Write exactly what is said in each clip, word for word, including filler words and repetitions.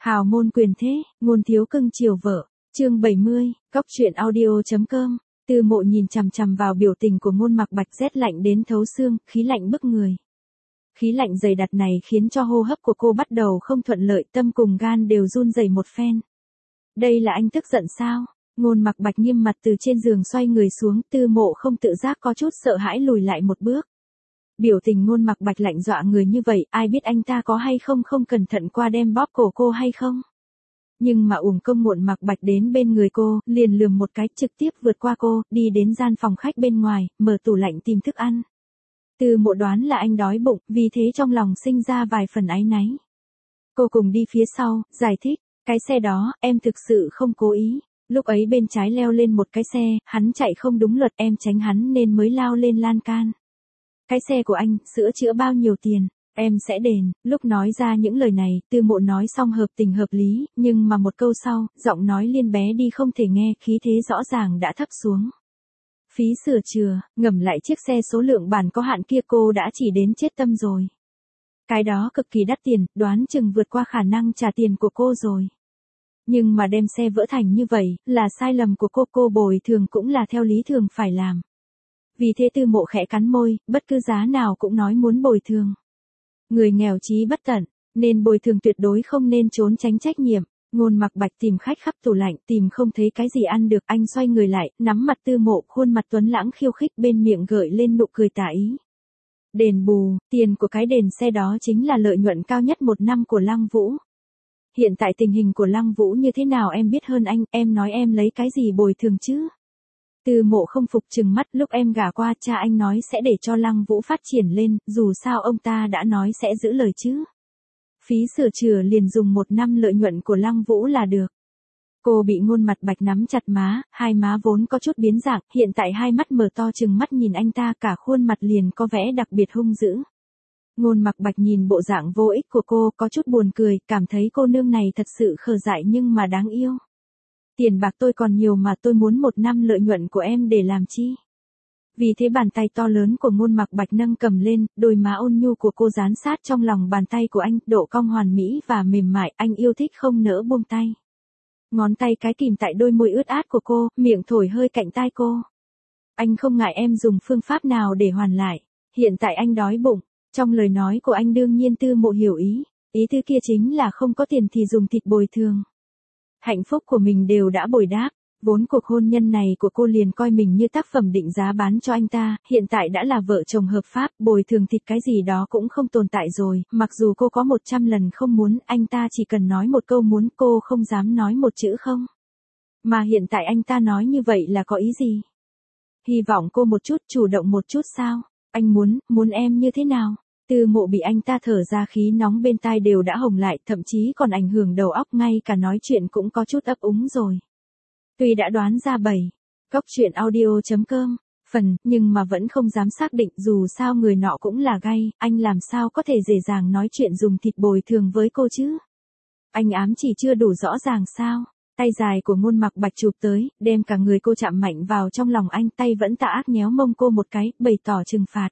Hào môn quyền thế, ngôn thiếu cưng chiều vợ. Chương bảy mươi, cóc truyện audio.com. Tư Mộ nhìn chằm chằm vào biểu tình của Ngôn Mặc Bạch, rét lạnh đến thấu xương, khí lạnh bức người. Khí lạnh dày đặc này khiến cho hô hấp của cô bắt đầu không thuận lợi, tâm cùng gan đều run rẩy một phen. Đây là anh tức giận sao? Ngôn Mặc Bạch nghiêm mặt từ trên giường xoay người xuống, Tư Mộ không tự giác có chút sợ hãi lùi lại một bước. Biểu tình Ngôn Mặc Bạch lạnh dọa người như vậy, ai biết anh ta có hay không không cẩn thận qua đem bóp cổ cô hay không? Nhưng mà uổng công Ngôn Mặc Bạch đến bên người cô, liền lườm một cái, trực tiếp vượt qua cô, đi đến gian phòng khách bên ngoài, mở tủ lạnh tìm thức ăn. Tư Mộ đoán là anh đói bụng, vì thế trong lòng sinh ra vài phần áy náy. Cô cùng đi phía sau, giải thích, cái xe đó, em thực sự không cố ý. Lúc ấy bên trái leo lên một cái xe, hắn chạy không đúng luật, em tránh hắn nên mới lao lên lan can. Cái xe của anh, sửa chữa bao nhiêu tiền, em sẽ đền. Lúc nói ra những lời này, Tư Mộ nói xong hợp tình hợp lý, nhưng mà một câu sau, giọng nói liên bé đi không thể nghe, khí thế rõ ràng đã thấp xuống. Phí sửa chữa, ngầm lại chiếc xe số lượng bản có hạn kia cô đã chỉ đến chết tâm rồi. Cái đó cực kỳ đắt tiền, đoán chừng vượt qua khả năng trả tiền của cô rồi. Nhưng mà đem xe vỡ thành như vậy, là sai lầm của cô, cô bồi thường cũng là theo lý thường phải làm. Vì thế Tư Mộ khẽ cắn môi, bất cứ giá nào cũng nói muốn bồi thường. Người nghèo chí bất tận, nên bồi thường tuyệt đối không nên trốn tránh trách nhiệm. Ngôn Mặc Bạch tìm khách khắp tủ lạnh, tìm không thấy cái gì ăn được, anh xoay người lại, nắm mặt Tư Mộ, khuôn mặt tuấn lãng khiêu khích, bên miệng gợi lên nụ cười tà ý. Đền bù, tiền của cái đền xe đó chính là lợi nhuận cao nhất một năm của Lăng Vũ. Hiện tại tình hình của Lăng Vũ như thế nào em biết hơn anh, em nói em lấy cái gì bồi thường chứ? Tư Mộ không phục trừng mắt, lúc em gả qua cha anh nói sẽ để cho Lăng Vũ phát triển lên, dù sao ông ta đã nói sẽ giữ lời chứ. Phí sửa chữa liền dùng một năm lợi nhuận của Lăng Vũ là được. Cô bị Ngôn Mặc Bạch nắm chặt má, hai má vốn có chút biến dạng, hiện tại hai mắt mở to trừng mắt nhìn anh ta, cả khuôn mặt liền có vẻ đặc biệt hung dữ. Ngôn Mặc Bạch nhìn bộ dạng vô ích của cô, có chút buồn cười, cảm thấy cô nương này thật sự khờ dại nhưng mà đáng yêu. Tiền bạc tôi còn nhiều mà tôi muốn một năm lợi nhuận của em để làm chi? Vì thế bàn tay to lớn của Ngôn Mặc Bạch nâng cầm lên, đôi má ôn nhu của cô dán sát trong lòng bàn tay của anh, độ cong hoàn mỹ và mềm mại, anh yêu thích không nỡ buông tay. Ngón tay cái kìm tại đôi môi ướt át của cô, miệng thổi hơi cạnh tai cô. Anh không ngại em dùng phương pháp nào để hoàn lại, hiện tại anh đói bụng. Trong lời nói của anh đương nhiên Tư Mộ hiểu ý, ý thứ kia chính là không có tiền thì dùng thịt bồi thường. Hạnh phúc của mình đều đã bồi đáp, vốn cuộc hôn nhân này của cô liền coi mình như tác phẩm định giá bán cho anh ta, hiện tại đã là vợ chồng hợp pháp, bồi thường thịt cái gì đó cũng không tồn tại rồi, mặc dù cô có một trăm lần không muốn, anh ta chỉ cần nói một câu muốn, cô không dám nói một chữ không. Mà hiện tại anh ta nói như vậy là có ý gì? Hy vọng cô một chút, chủ động một chút sao? Anh muốn, muốn em như thế nào? Tư Mộ bị anh ta thở ra khí nóng bên tai đều đã hồng lại, thậm chí còn ảnh hưởng đầu óc, ngay cả nói chuyện cũng có chút ấp úng rồi. Tuy đã đoán ra bảy, cóc truyện audio.com, phần, nhưng mà vẫn không dám xác định, dù sao người nọ cũng là gay, anh làm sao có thể dễ dàng nói chuyện dùng thịt bồi thường với cô chứ? Anh ám chỉ chưa đủ rõ ràng sao? Tay dài của Ngôn Mặc Bạch chụp tới, đem cả người cô chạm mạnh vào trong lòng anh, tay vẫn tà ác nhéo mông cô một cái, bày tỏ trừng phạt.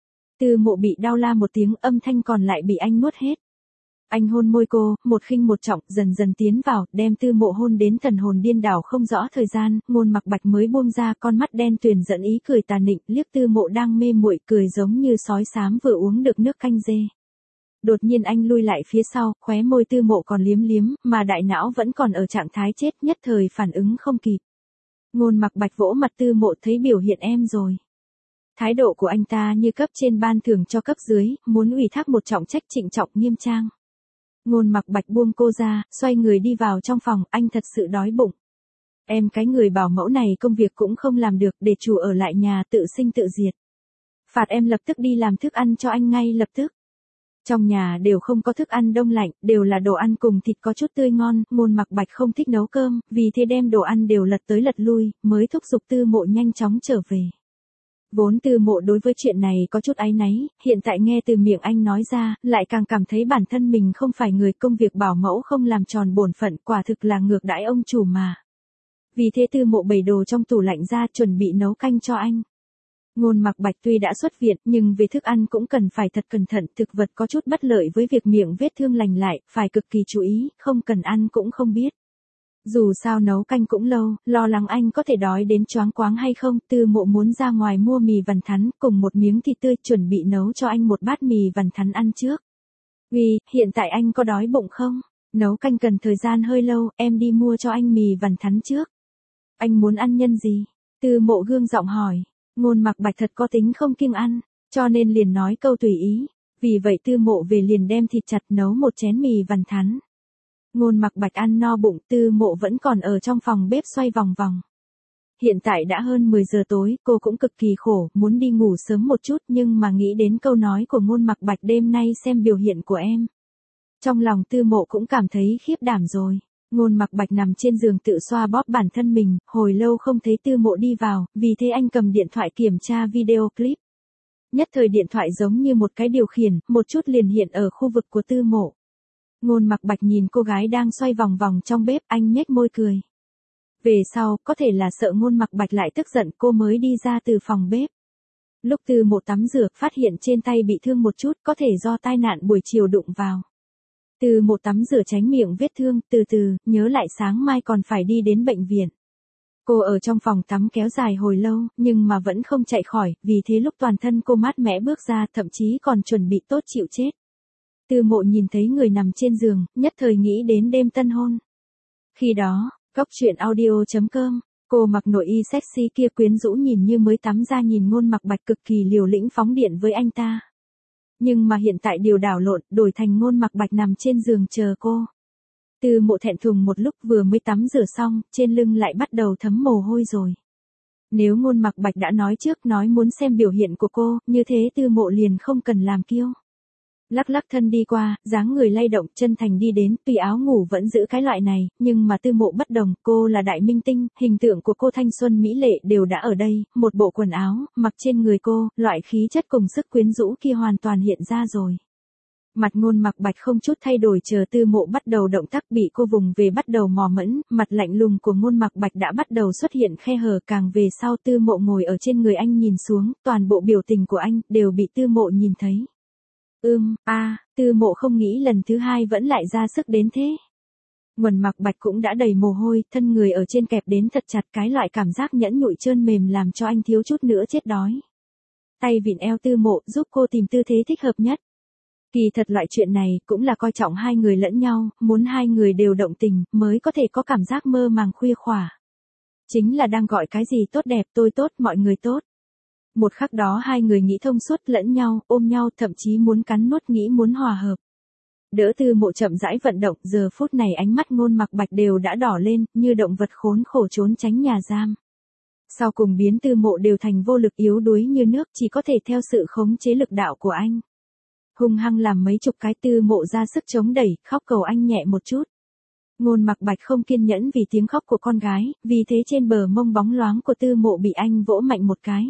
Tư Mộ bị đau la một tiếng, âm thanh còn lại bị anh nuốt hết. Anh hôn môi cô, một khinh một trọng, dần dần tiến vào, đem Tư Mộ hôn đến thần hồn điên đảo không rõ thời gian, Ngôn Mặc Bạch mới buông ra, con mắt đen tuyền giận ý cười tà nịnh, liếc Tư Mộ đang mê muội, cười giống như sói xám vừa uống được nước canh dê. Đột nhiên anh lui lại phía sau, khóe môi Tư Mộ còn liếm liếm, mà đại não vẫn còn ở trạng thái chết, nhất thời phản ứng không kịp. Ngôn Mặc Bạch vỗ mặt Tư Mộ, thấy biểu hiện em rồi. Thái độ của anh ta như cấp trên ban thưởng cho cấp dưới, muốn ủy thác một trọng trách trịnh trọng nghiêm trang. Ngôn Mặc Bạch buông cô ra, xoay người đi vào trong phòng, anh thật sự đói bụng. Em cái người bảo mẫu này công việc cũng không làm được, để chủ ở lại nhà tự sinh tự diệt. Phạt em lập tức đi làm thức ăn cho anh ngay lập tức. Trong nhà đều không có thức ăn đông lạnh, đều là đồ ăn cùng thịt có chút tươi ngon, Ngôn Mặc Bạch không thích nấu cơm, vì thế đem đồ ăn đều lật tới lật lui, mới thúc giục Tư Mộ nhanh chóng trở về. Vốn Tư Mộ đối với chuyện này có chút áy náy, hiện tại nghe từ miệng anh nói ra, lại càng cảm thấy bản thân mình không phải người, công việc bảo mẫu không làm tròn bổn phận, quả thực là ngược đãi ông chủ mà. Vì thế Tư Mộ bày đồ trong tủ lạnh ra, chuẩn bị nấu canh cho anh. Ngôn Mặc Bạch tuy đã xuất viện nhưng về thức ăn cũng cần phải thật cẩn thận, thực vật có chút bất lợi với việc miệng vết thương lành lại, phải cực kỳ chú ý, không cần ăn cũng không biết. Dù sao nấu canh cũng lâu, lo lắng anh có thể đói đến choáng quáng hay không, Tư Mộ muốn ra ngoài mua mì vằn thắn cùng một miếng thịt tươi, chuẩn bị nấu cho anh một bát mì vằn thắn ăn trước. Vì, hiện tại anh có đói bụng không? Nấu canh cần thời gian hơi lâu, em đi mua cho anh mì vằn thắn trước. Anh muốn ăn nhân gì? Tư Mộ gương giọng hỏi. Ngôn Mặc Bạch thật có tính không kiêng ăn, cho nên liền nói câu tùy ý. Vì vậy Tư Mộ về liền đem thịt chặt nấu một chén mì vằn thắn. Ngôn Mặc Bạch ăn no bụng, Tư Mộ vẫn còn ở trong phòng bếp xoay vòng vòng. Hiện tại đã hơn mười giờ tối, cô cũng cực kỳ khổ, muốn đi ngủ sớm một chút nhưng mà nghĩ đến câu nói của Ngôn Mặc Bạch đêm nay xem biểu hiện của em. Trong lòng Tư Mộ cũng cảm thấy khiếp đảm rồi. Ngôn Mặc Bạch nằm trên giường tự xoa bóp bản thân mình, hồi lâu không thấy Tư Mộ đi vào, vì thế anh cầm điện thoại kiểm tra video clip. Nhất thời điện thoại giống như một cái điều khiển, một chút liền hiện ở khu vực của Tư Mộ. Ngôn Mặc Bạch nhìn cô gái đang xoay vòng vòng trong bếp, anh nhếch môi cười. Về sau, có thể là sợ Ngôn Mặc Bạch lại tức giận, cô mới đi ra từ phòng bếp. Lúc Tư Mộ tắm rửa, phát hiện trên tay bị thương một chút, có thể do tai nạn buổi chiều đụng vào. Tư Mộ tắm rửa tránh miệng vết thương, từ từ, nhớ lại sáng mai còn phải đi đến bệnh viện. Cô ở trong phòng tắm kéo dài hồi lâu, nhưng mà vẫn không chạy khỏi, vì thế lúc toàn thân cô mát mẻ bước ra, thậm chí còn chuẩn bị tốt chịu chết. Tư Mộ nhìn thấy người nằm trên giường, nhất thời nghĩ đến đêm tân hôn. Khi đó, Góc Chuyện Audio chấm com, cô mặc nội y sexy kia quyến rũ nhìn như mới tắm ra, nhìn Ngôn Mặc Bạch cực kỳ liều lĩnh phóng điện với anh ta. Nhưng mà hiện tại điều đảo lộn, đổi thành Ngôn Mặc Bạch nằm trên giường chờ cô. Tư Mộ thẹn thùng một lúc, vừa mới tắm rửa xong, trên lưng lại bắt đầu thấm mồ hôi rồi. Nếu Ngôn Mặc Bạch đã nói trước nói muốn xem biểu hiện của cô, như thế Tư Mộ liền không cần làm kiêu. Lắc lắc thân đi qua, dáng người lay động, chân thành đi đến, tuy áo ngủ vẫn giữ cái loại này, nhưng mà Tư Mộ bất đồng, cô là đại minh tinh, hình tượng của cô thanh xuân mỹ lệ đều đã ở đây, một bộ quần áo, mặc trên người cô, loại khí chất cùng sức quyến rũ kia hoàn toàn hiện ra rồi. Mặt Ngôn Mặc Bạch không chút thay đổi, chờ Tư Mộ bắt đầu động tác bị cô vùng về bắt đầu mò mẫm, mặt lạnh lùng của Ngôn Mặc Bạch đã bắt đầu xuất hiện khe hở, càng về sau Tư Mộ ngồi ở trên người anh nhìn xuống, toàn bộ biểu tình của anh đều bị Tư Mộ nhìn thấy. Ưm, a, à, Tư Mộ không nghĩ lần thứ hai vẫn lại ra sức đến thế. Ngôn Mặc Bạch cũng đã đầy mồ hôi, thân người ở trên kẹp đến thật chặt, cái loại cảm giác nhẫn nhụi trơn mềm làm cho anh thiếu chút nữa chết đói. Tay vịn eo Tư Mộ giúp cô tìm tư thế thích hợp nhất. Kỳ thật loại chuyện này cũng là coi trọng hai người lẫn nhau, muốn hai người đều động tình mới có thể có cảm giác mơ màng khuya khỏa. Chính là đang gọi cái gì tốt đẹp, tôi tốt, mọi người tốt. Một khắc đó hai người nghĩ thông suốt, lẫn nhau, ôm nhau, thậm chí muốn cắn nuốt, nghĩ muốn hòa hợp. Đỡ Tư Mộ chậm rãi vận động, giờ phút này ánh mắt Ngôn Mặc Bạch đều đã đỏ lên, như động vật khốn khổ trốn tránh nhà giam. Sau cùng biến Tư Mộ đều thành vô lực yếu đuối như nước, chỉ có thể theo sự khống chế lực đạo của anh. Hung hăng làm mấy chục cái, Tư Mộ ra sức chống đẩy, khóc cầu anh nhẹ một chút. Ngôn Mặc Bạch không kiên nhẫn vì tiếng khóc của con gái, vì thế trên bờ mông bóng loáng của Tư Mộ bị anh vỗ mạnh một cái.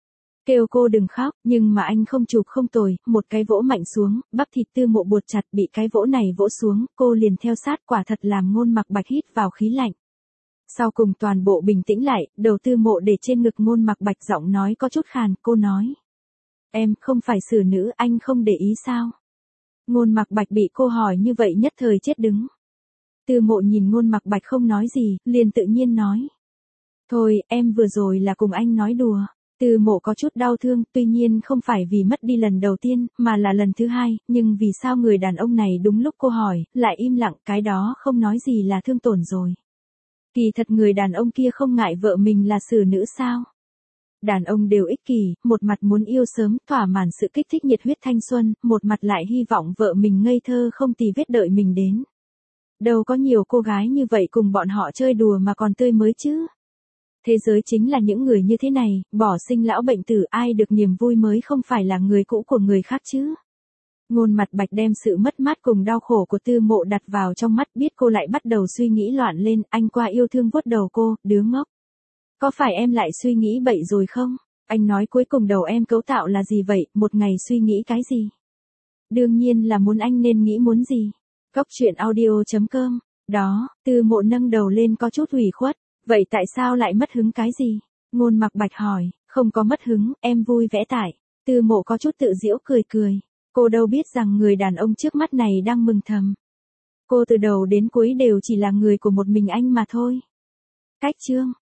Kêu cô đừng khóc, nhưng mà anh không chụp không tồi, một cái vỗ mạnh xuống, bắp thịt Tư Mộ buột chặt, bị cái vỗ này vỗ xuống, cô liền theo sát, quả thật làm Ngôn Mặc Bạch hít vào khí lạnh. Sau cùng toàn bộ bình tĩnh lại, đầu Tư Mộ để trên ngực Ngôn Mặc Bạch, giọng nói có chút khàn, cô nói. Em, không phải xử nữ, anh không để ý sao? Ngôn Mặc Bạch bị cô hỏi như vậy nhất thời chết đứng. Tư Mộ nhìn Ngôn Mặc Bạch không nói gì, liền tự nhiên nói. Thôi, em vừa rồi là cùng anh nói đùa. Tư Mộ có chút đau thương, tuy nhiên không phải vì mất đi lần đầu tiên, mà là lần thứ hai, nhưng vì sao người đàn ông này đúng lúc cô hỏi, lại im lặng, cái đó không nói gì là thương tổn rồi. Kỳ thật người đàn ông kia không ngại vợ mình là xử nữ sao? Đàn ông đều ích kỷ, một mặt muốn yêu sớm, thỏa mãn sự kích thích nhiệt huyết thanh xuân, một mặt lại hy vọng vợ mình ngây thơ không tì vết đợi mình đến. Đâu có nhiều cô gái như vậy cùng bọn họ chơi đùa mà còn tươi mới chứ. Thế giới chính là những người như thế này, bỏ sinh lão bệnh tử, ai được niềm vui mới không phải là người cũ của người khác chứ. Ngôn Mặc Bạch đem sự mất mát cùng đau khổ của Tư Mộ đặt vào trong mắt, biết cô lại bắt đầu suy nghĩ loạn lên, anh qua yêu thương vuốt đầu cô, đứa ngốc. Có phải em lại suy nghĩ bậy rồi không? Anh nói cuối cùng đầu em cấu tạo là gì vậy, một ngày suy nghĩ cái gì? Đương nhiên là muốn anh nên nghĩ muốn gì. Góc Chuyện Audio chấm com. Đó, Tư Mộ nâng đầu lên có chút ủy khuất. Vậy tại sao lại mất hứng cái gì? Ngôn Mặc Bạch hỏi, Không có mất hứng, em vui vẻ tại. Từ Mộ có chút tự giễu cười cười. Cô đâu biết rằng người đàn ông trước mắt này đang mừng thầm. Cô từ đầu đến cuối đều chỉ là người của một mình anh mà thôi. Cách chương